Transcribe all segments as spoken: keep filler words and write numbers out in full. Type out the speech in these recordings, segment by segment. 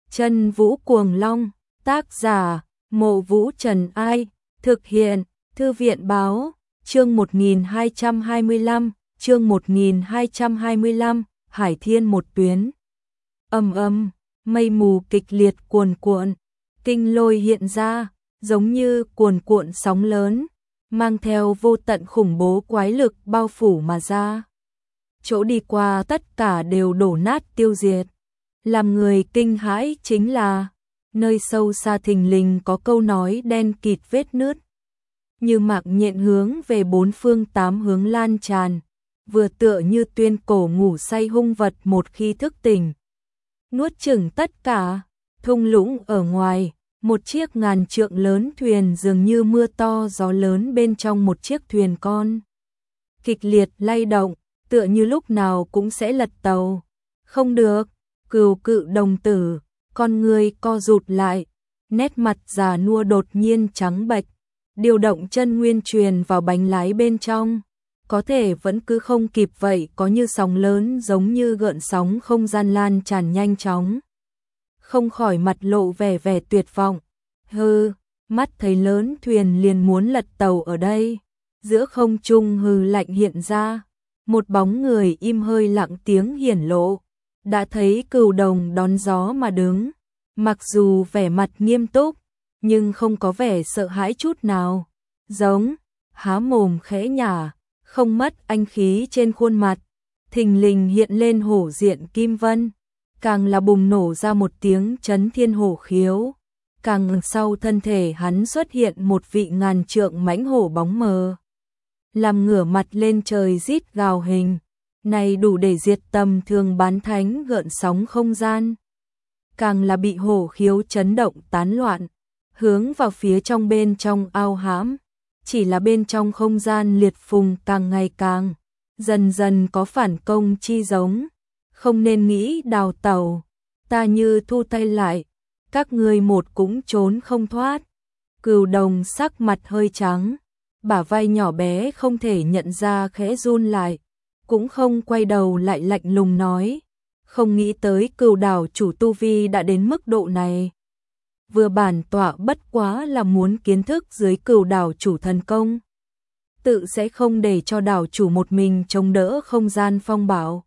Chân Vũ Cuồng Long, tác giả, Mộ Vũ Trần Ai, thực hiện, Thư viện Báo, chương một nghìn hai trăm hai mươi lăm, chương một nghìn hai trăm hai mươi lăm, Hải Thiên một tuyến. Ầm ầm, mây mù kịch liệt cuồn cuộn, kinh lôi hiện ra, giống như cuồn cuộn sóng lớn, mang theo vô tận khủng bố quái lực bao phủ mà ra. Chỗ đi qua tất cả đều đổ nát tiêu diệt. Làm người kinh hãi chính là, nơi sâu xa thình lình có câu nói đen kịt vết nứt. Như mạng nhện hướng về bốn phương tám hướng lan tràn, vừa tựa như tuyên cổ ngủ say hung vật một khi thức tỉnh. Nuốt chửng tất cả, thung lũng ở ngoài, một chiếc ngàn trượng lớn thuyền dường như mưa to gió lớn bên trong một chiếc thuyền con. Kịch liệt lay động, tựa như lúc nào cũng sẽ lật tàu. Không được, Cừu Cự đồng tử, con người co rụt lại, nét mặt già nua đột nhiên trắng bệch, điều động chân nguyên truyền vào bánh lái bên trong. Có thể vẫn cứ không kịp vậy, có như sóng lớn giống như gợn sóng không gian lan tràn nhanh chóng. Không khỏi mặt lộ vẻ vẻ tuyệt vọng. Hừ, mắt thấy lớn thuyền liền muốn lật tàu ở đây. Giữa không trung hừ lạnh hiện ra, một bóng người im hơi lặng tiếng hiển lộ. Đã thấy Cừu Đồng đón gió mà đứng, mặc dù vẻ mặt nghiêm túc, nhưng không có vẻ sợ hãi chút nào. Giống, há mồm khẽ nhả, không mất anh khí trên khuôn mặt, thình lình hiện lên hổ diện kim vân, càng là bùng nổ ra một tiếng chấn thiên hổ khiếu. Càng sau thân thể hắn xuất hiện một vị ngàn trượng mãnh hổ bóng mờ, làm ngửa mặt lên trời rít gào hình, này đủ để diệt tầm thường bán thánh gợn sóng không gian. Càng là bị hổ khiếu chấn động tán loạn, hướng vào phía trong bên trong ao hãm. Chỉ là bên trong không gian liệt phùng càng ngày càng, dần dần có phản công chi giống. Không nên nghĩ đào tẩu, ta như thu tay lại, các ngươi một cũng trốn không thoát. Cừu Đồng sắc mặt hơi trắng, bả vai nhỏ bé không thể nhận ra khẽ run lại, cũng không quay đầu lại lạnh lùng nói, không nghĩ tới Cừu đảo chủ tu vi đã đến mức độ này. Vừa bản tọa bất quá là muốn kiến thức dưới Cừu đảo chủ thần công, tự sẽ không để cho đảo chủ một mình chống đỡ không gian phong bạo.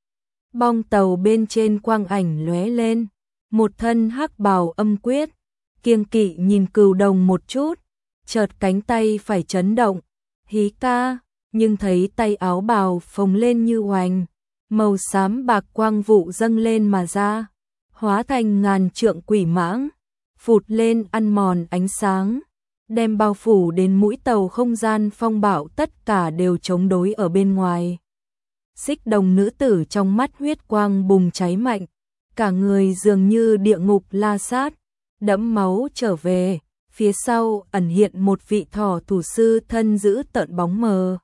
Bong tàu bên trên quang ảnh lóe lên, một thân hắc bào âm quyết, kiêng kỵ nhìn Cừu Đồng một chút, chợt cánh tay phải chấn động, hí ca, nhưng thấy tay áo bào phồng lên như oành, màu xám bạc quang vụ dâng lên mà ra, hóa thành ngàn trượng quỷ mãng, phụt lên ăn mòn ánh sáng, đem bao phủ đến mũi tàu không gian phong bạo tất cả đều chống đối ở bên ngoài. Xích Đồng nữ tử trong mắt huyết quang bùng cháy mạnh, cả người dường như địa ngục la sát, đẫm máu trở về, phía sau ẩn hiện một vị thỏ thủ sư thân giữ tợn bóng mờ.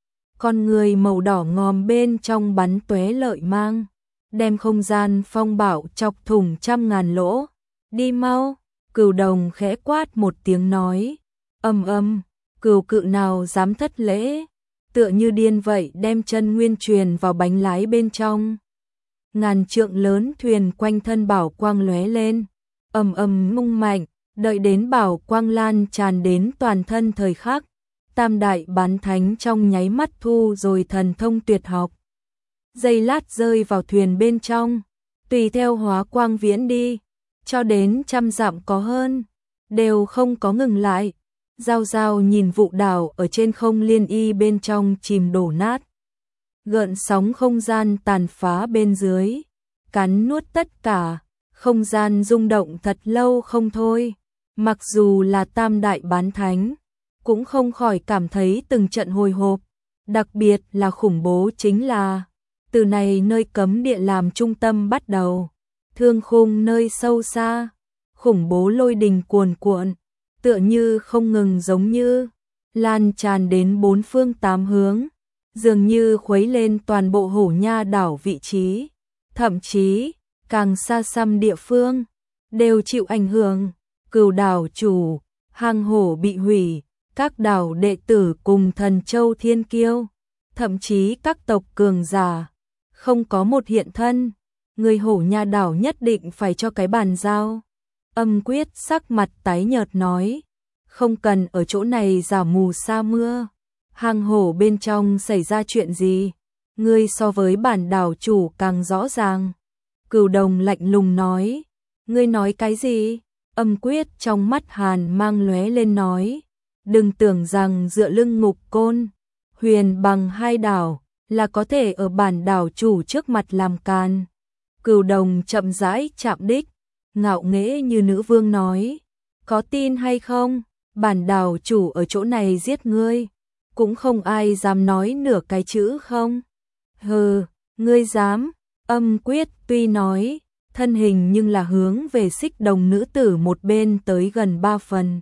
Con người màu đỏ ngòm bên trong bắn tóe lợi mang, đem không gian phong bạo chọc thủng trăm ngàn lỗ. Đi mau, Cừu Đồng khẽ quát một tiếng nói, ầm ầm, Cừu Cự nào dám thất lễ, tựa như điên vậy đem chân nguyên truyền vào bánh lái bên trong. Ngàn trượng lớn thuyền quanh thân bảo quang lóe lên, ầm ầm ngung mạnh, đợi đến bảo quang lan tràn đến toàn thân thời khắc, tam đại bán thánh trong nháy mắt thu rồi thần thông tuyệt học. Giây lát rơi vào thuyền bên trong, tùy theo hóa quang viễn đi, cho đến trăm dặm có hơn, đều không có ngừng lại. Giao giao nhìn vụ đảo ở trên không liên y bên trong chìm đổ nát. Gợn sóng không gian tàn phá bên dưới, cắn nuốt tất cả, không gian rung động thật lâu không thôi. Mặc dù là tam đại bán thánh, cũng không khỏi cảm thấy từng trận hồi hộp, đặc biệt là khủng bố chính là, từ này nơi cấm địa làm trung tâm bắt đầu, thương khung nơi sâu xa, khủng bố lôi đình cuồn cuộn, tựa như không ngừng giống như, lan tràn đến bốn phương tám hướng, dường như khuấy lên toàn bộ Hổ Nha đảo vị trí, thậm chí, càng xa xăm địa phương, đều chịu ảnh hưởng. Cừu đảo chủ, hang hổ bị hủy, các đảo đệ tử cùng Thần Châu Thiên Kiêu, thậm chí các tộc cường giả, không có một hiện thân, người hổ nha đảo nhất định phải cho cái bàn giao. Âm Quyết sắc mặt tái nhợt nói, không cần ở chỗ này giả mù sa mưa. Hang hổ bên trong xảy ra chuyện gì? Ngươi so với bản đảo chủ càng rõ ràng. Cửu Đồng lạnh lùng nói, ngươi nói cái gì? Âm Quyết trong mắt hàn mang lóe lên nói, đừng tưởng rằng dựa lưng Ngục Côn, Huyền Bằng hai đảo là có thể ở bản đảo chủ trước mặt làm can. Cửu Đồng chậm rãi chạm đích, ngạo nghễ như nữ vương nói, có tin hay không? Bản đảo chủ ở chỗ này giết ngươi, cũng không ai dám nói nửa cái chữ không? Hừ, ngươi dám? Âm Quyết tuy nói, thân hình nhưng là hướng về Xích Đồng nữ tử một bên tới gần ba phần.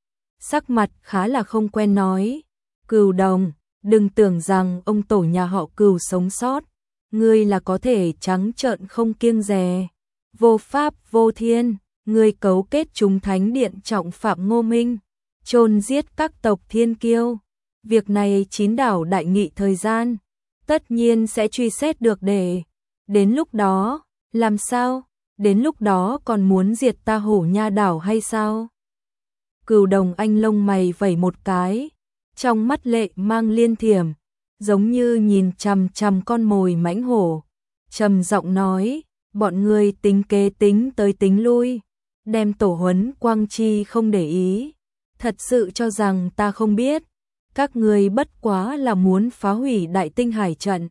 Sắc mặt khá là không quen nói, Cửu Đồng, đừng tưởng rằng ông tổ nhà họ Cửu sống sót, ngươi là có thể trắng trợn không kiêng dè. Vô pháp vô thiên, ngươi cấu kết chúng thánh điện trọng phạm Ngô Minh, chôn giết các tộc thiên kiêu. Việc này chín đảo đại nghị thời gian, tất nhiên sẽ truy xét được để. Đến lúc đó, làm sao? Đến lúc đó còn muốn diệt ta hổ nha đảo hay sao? Cửu Đồng anh lông mày vẩy một cái, trong mắt lệ mang liên thiểm, giống như nhìn chằm chằm con mồi mãnh hổ. Trầm giọng nói, bọn ngươi tính kế tính tới tính lui, đem tổ huấn Quang Chi không để ý. Thật sự cho rằng ta không biết, các ngươi bất quá là muốn phá hủy Đại Tinh Hải trận,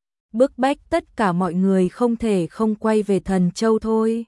bức bách tất cả mọi người không thể không quay về Thần Châu thôi.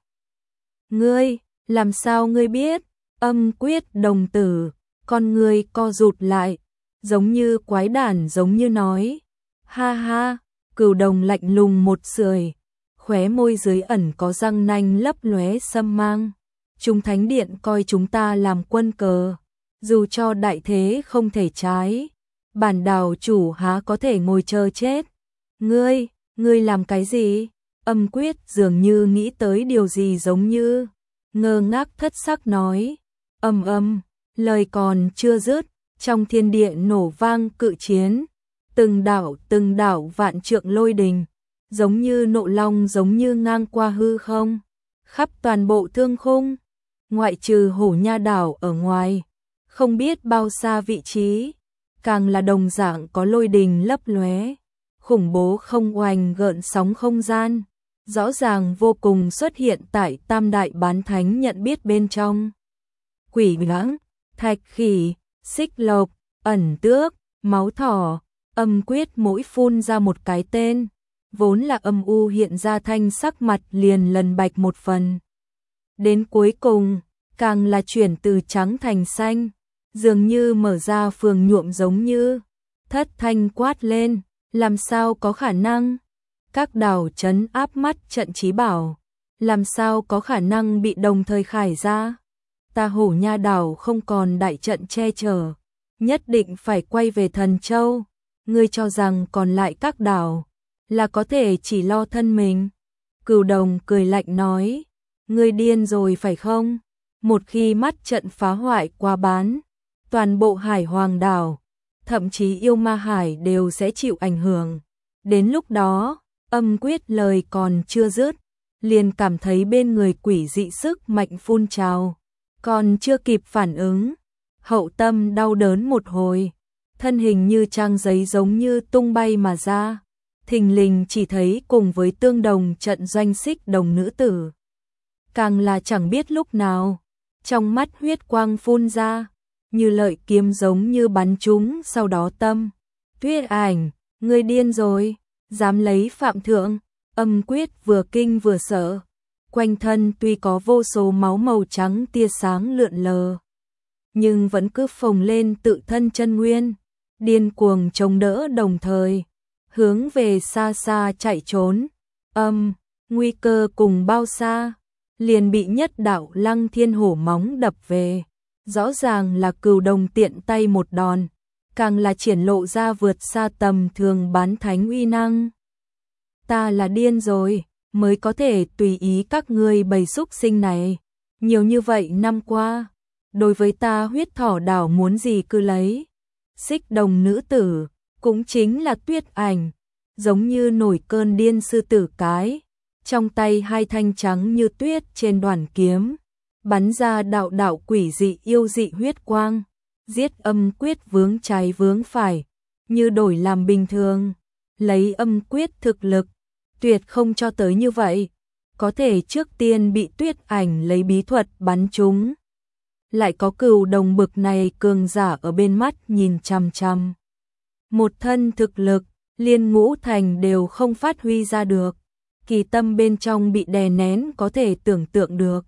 Ngươi, làm sao ngươi biết? Âm Quyết đồng tử, con ngươi co rụt lại, giống như quái đản giống như nói. Ha ha, Cửu Đồng lạnh lùng một sưởi, khóe môi dưới ẩn có răng nanh lấp lóe sâm mang. Chúng thánh điện coi chúng ta làm quân cờ, dù cho đại thế không thể trái, bản đảo chủ há có thể ngồi chờ chết. Ngươi, ngươi làm cái gì? Âm Quyết dường như nghĩ tới điều gì giống như ngơ ngác thất sắc nói. Ầm ầm, lời còn chưa dứt, trong thiên địa nổ vang cự chiến, từng đảo từng đảo vạn trượng lôi đình, giống như nộ long giống như ngang qua hư không, khắp toàn bộ thương khung, ngoại trừ hổ nha đảo ở ngoài, không biết bao xa vị trí, càng là đồng dạng có lôi đình lấp lóe, khủng bố không oanh gợn sóng không gian, rõ ràng vô cùng xuất hiện tại tam đại bán thánh nhận biết bên trong. Quỷ lãng, thạch khỉ, xích lộc, ẩn tước, máu thỏ. Âm Quyết mỗi phun ra một cái tên, vốn là âm u hiện ra thanh sắc mặt liền lần bạch một phần. Đến cuối cùng, càng là chuyển từ trắng thành xanh, dường như mở ra phường nhuộm giống như. Thất thanh quát lên, làm sao có khả năng? Các đảo trấn áp mắt trận trí bảo, làm sao có khả năng bị đồng thời khải ra? Ta hổ nha đảo không còn đại trận che chở, nhất định phải quay về Thần Châu. Ngươi cho rằng còn lại các đảo là có thể chỉ lo thân mình? Cửu Đồng cười lạnh nói, ngươi điên rồi phải không? Một khi mắt trận phá hoại qua bán, toàn bộ Hải Hoàng đảo, thậm chí Yêu Ma Hải đều sẽ chịu ảnh hưởng. Đến lúc đó, Âm Quyết lời còn chưa dứt, liền cảm thấy bên người quỷ dị sức mạnh phun trào, còn chưa kịp phản ứng, hậu tâm đau đớn một hồi, thân hình như trang giấy giống như tung bay mà ra, thình lình chỉ thấy cùng với tương đồng trận doanh Xích Đồng nữ tử. Càng là chẳng biết lúc nào, trong mắt huyết quang phun ra, như lợi kiếm giống như bắn trúng sau đó tâm. Tuyết Ảnh, ngươi điên rồi, dám lấy phạm thượng? Âm Quyết vừa kinh vừa sợ, quanh thân tuy có vô số máu màu trắng tia sáng lượn lờ, nhưng vẫn cứ phồng lên tự thân chân nguyên, điên cuồng chống đỡ đồng thời, hướng về xa xa chạy trốn. Âm, nguy cơ cùng bao xa, liền bị nhất đạo Lăng Thiên Hổ móng đập về. Rõ ràng là Cửu Đồng tiện tay một đòn, càng là triển lộ ra vượt xa tầm thường bán thánh uy năng. Ta là điên rồi, mới có thể tùy ý các ngươi bầy súc sinh này. Nhiều như vậy năm qua, đối với ta huyết thỏ đảo muốn gì cứ lấy. Xích Đồng nữ tử, cũng chính là Tuyết Ảnh, giống như nổi cơn điên sư tử cái, trong tay hai thanh trắng như tuyết trên đoàn kiếm, bắn ra đạo đạo quỷ dị yêu dị huyết quang, giết âm quyết vướng trái vướng phải, như đổi làm bình thường, lấy âm quyết thực lực, tuyệt không cho tới như vậy, có thể trước tiên bị Tuyết Ảnh lấy bí thuật bắn trúng. Lại có Cửu Đồng bực này cường giả ở bên mắt nhìn chằm chằm. Một thân thực lực, liên ngũ thành đều không phát huy ra được, kỳ tâm bên trong bị đè nén có thể tưởng tượng được.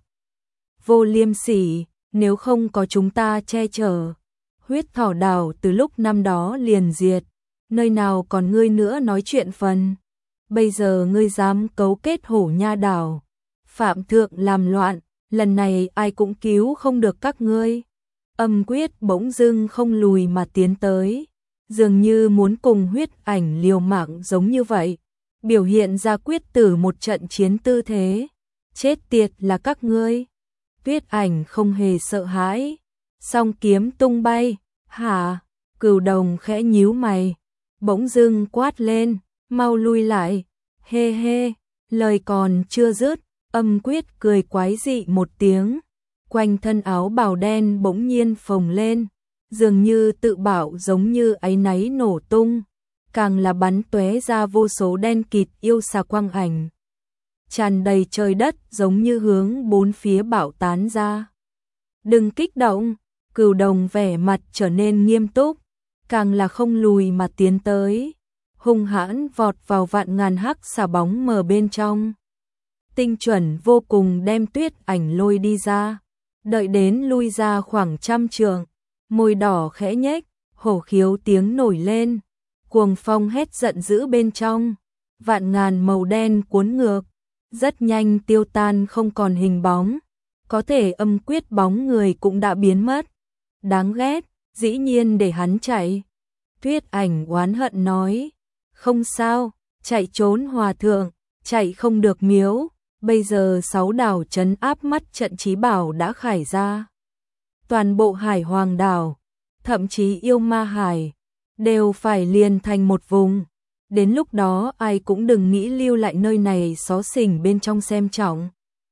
Vô Liêm Sỉ, nếu không có chúng ta che chở, huyết thỏ đảo từ lúc năm đó liền diệt, nơi nào còn ngươi nữa nói chuyện phần. Bây giờ ngươi dám cấu kết Hổ Nha đảo, phạm thượng làm loạn, lần này ai cũng cứu không được các ngươi. Âm quyết bỗng dưng không lùi mà tiến tới, dường như muốn cùng Huyết Ảnh liều mạng giống như vậy, biểu hiện ra quyết tử một trận chiến tư thế. Chết tiệt là các ngươi. Tuyết Ảnh không hề sợ hãi, song kiếm tung bay. Hả? Cửu Đồng khẽ nhíu mày, bỗng dưng quát lên, mau lui lại. Hê hê, lời còn chưa dứt, âm quyết cười quái dị một tiếng, quanh thân áo bào đen bỗng nhiên phồng lên, dường như tự bảo giống như áy náy nổ tung, càng là bắn tóe ra vô số đen kịt yêu xà quang ảnh, tràn đầy trời đất giống như hướng bốn phía bạo tán ra. Đừng kích động, Cửu Đồng vẻ mặt trở nên nghiêm túc, càng là không lùi mà tiến tới, hung hãn vọt vào vạn ngàn hắc xà bóng mờ bên trong. Tinh chuẩn vô cùng đem Tuyết Ảnh lôi đi ra, đợi đến lui ra khoảng trăm trượng, môi đỏ khẽ nhếch, hổ khiếu tiếng nổi lên, cuồng phong hét giận dữ bên trong, vạn ngàn màu đen cuốn ngược, rất nhanh tiêu tan không còn hình bóng, có thể âm quyết bóng người cũng đã biến mất. Đáng ghét, dĩ nhiên để hắn chạy. Tuyết Ảnh oán hận nói, không sao, chạy trốn hòa thượng, chạy không được miếu, bây giờ sáu đảo trấn áp mắt trận trí bảo đã khải ra. Toàn bộ Hải Hoàng đảo, thậm chí Yêu Ma Hải, đều phải liền thành một vùng. Đến lúc đó ai cũng đừng nghĩ lưu lại nơi này xó xỉnh bên trong xem trọng.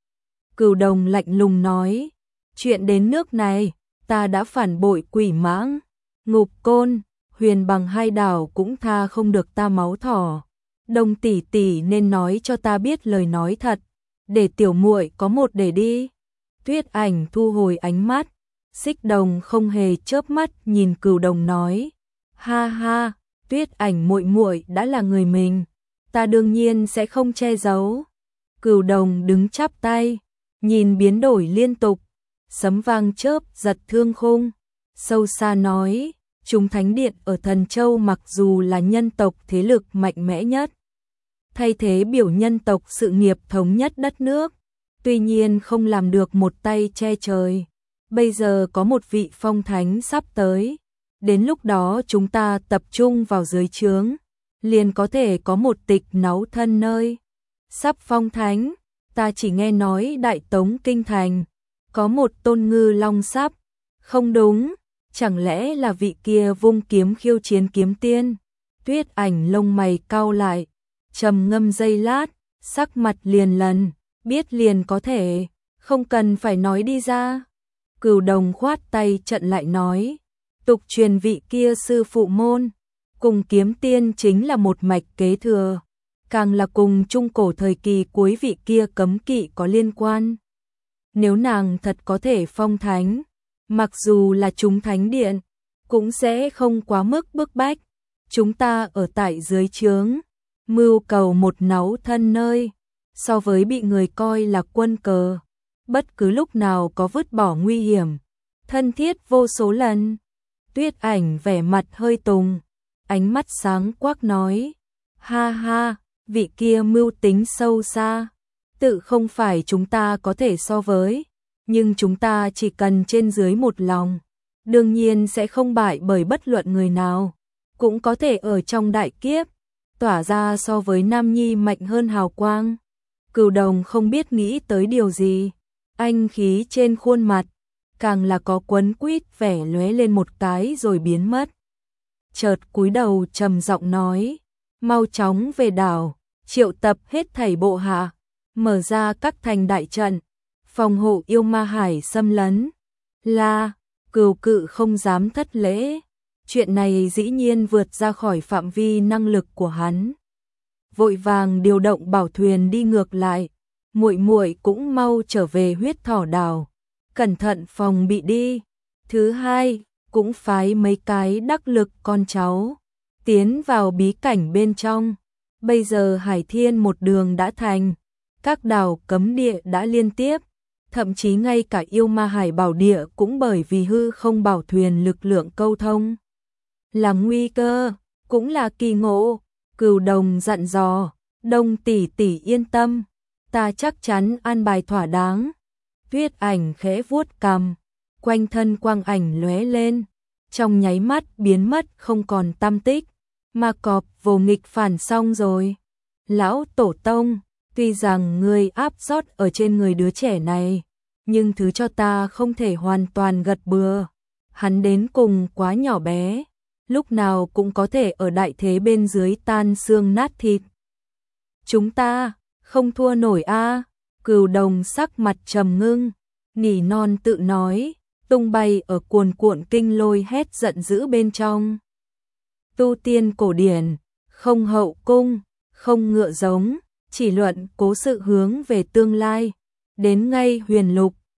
Cửu Đồng lạnh lùng nói, chuyện đến nước này, ta đã phản bội Quỷ Mãng, Ngục Côn, Huyền Bằng hai đảo cũng tha không được ta máu thỏ. Đồng tỷ tỷ nên nói cho ta biết lời nói thật, để tiểu muội có một để đi. Tuyết Ảnh thu hồi ánh mắt, Xích Đồng không hề chớp mắt nhìn Cửu Đồng nói, ha ha, Tuyết Ảnh muội muội đã là người mình, ta đương nhiên sẽ không che giấu. Cửu Đồng đứng chắp tay, nhìn biến đổi liên tục, sấm vang chớp giật thương khung, sâu xa nói, chúng thánh điện ở Thần Châu mặc dù là nhân tộc thế lực mạnh mẽ nhất, thay thế biểu nhân tộc sự nghiệp thống nhất đất nước, tuy nhiên không làm được một tay che trời. Bây giờ có một vị phong thánh sắp tới, đến lúc đó chúng ta tập trung vào dưới trướng, liền có thể có một tịch náu thân nơi. Sắp phong thánh, ta chỉ nghe nói Đại Tống Kinh Thành có một tôn ngư long sắp, không đúng, chẳng lẽ là vị kia vung kiếm khiêu chiến kiếm tiên? Tuyết Ảnh lông mày cau lại, trầm ngâm giây lát, sắc mặt liền lần, biết liền có thể, không cần phải nói đi ra. Cửu Đồng khoát tay trận lại nói, tục truyền vị kia sư phụ môn, cùng kiếm tiên chính là một mạch kế thừa, càng là cùng trung cổ thời kỳ cuối vị kia cấm kỵ có liên quan. Nếu nàng thật có thể phong thánh, mặc dù là chúng thánh điện, cũng sẽ không quá mức bức bách. Chúng ta ở tại dưới trướng, mưu cầu một náu thân nơi, so với bị người coi là quân cờ, bất cứ lúc nào có vứt bỏ nguy hiểm, thân thiết vô số lần. Tuyết Ảnh vẻ mặt hơi tùng, ánh mắt sáng quắc nói, ha ha, vị kia mưu tính sâu xa, tự không phải chúng ta có thể so với, nhưng chúng ta chỉ cần trên dưới một lòng, đương nhiên sẽ không bại bởi bất luận người nào, cũng có thể ở trong đại kiếp, tỏa ra so với Nam Nhi mạnh hơn hào quang. Cửu Đồng không biết nghĩ tới điều gì, anh khí trên khuôn mặt, càng là có quấn quýt vẻ lóe lên một cái rồi biến mất. Chợt cúi đầu trầm giọng nói, mau chóng về đảo, triệu tập hết thảy bộ hạ, mở ra các thành đại trận, phòng hộ yêu ma hải xâm lấn. Là, Cừu Cự không dám thất lễ, chuyện này dĩ nhiên vượt ra khỏi phạm vi năng lực của hắn. Vội vàng điều động bảo thuyền đi ngược lại, muội muội cũng mau trở về huyết thỏ đảo, cẩn thận phòng bị đi. Thứ hai, cũng phái mấy cái đắc lực con cháu tiến vào bí cảnh bên trong. Bây giờ Hải Thiên một đường đã thành, các đảo cấm địa đã liên tiếp, thậm chí ngay cả yêu ma hải bảo địa cũng bởi vì hư không bảo thuyền lực lượng câu thông là nguy cơ, cũng là kỳ ngộ. Cừu Đồng dặn dò, Đông tỷ tỷ yên tâm, ta chắc chắn an bài thỏa đáng. Tuyết Ảnh khẽ vuốt cằm, quanh thân quang ảnh lóe lên, trong nháy mắt biến mất không còn tăm tích. Ma Cọp vô nghịch phản xong rồi. Lão tổ tông, tuy rằng ngươi áp rót ở trên người đứa trẻ này, nhưng thứ cho ta không thể hoàn toàn gật bừa. Hắn đến cùng quá nhỏ bé, lúc nào cũng có thể ở đại thế bên dưới tan xương nát thịt. Chúng ta không thua nổi a. Cừu Đồng sắc mặt trầm ngưng, nỉ non tự nói, tung bay ở cuồn cuộn kinh lôi hét giận dữ bên trong. Tu tiên cổ điển, không hậu cung, không ngựa giống, chỉ luận cố sự hướng về tương lai. Đến ngay huyền lục,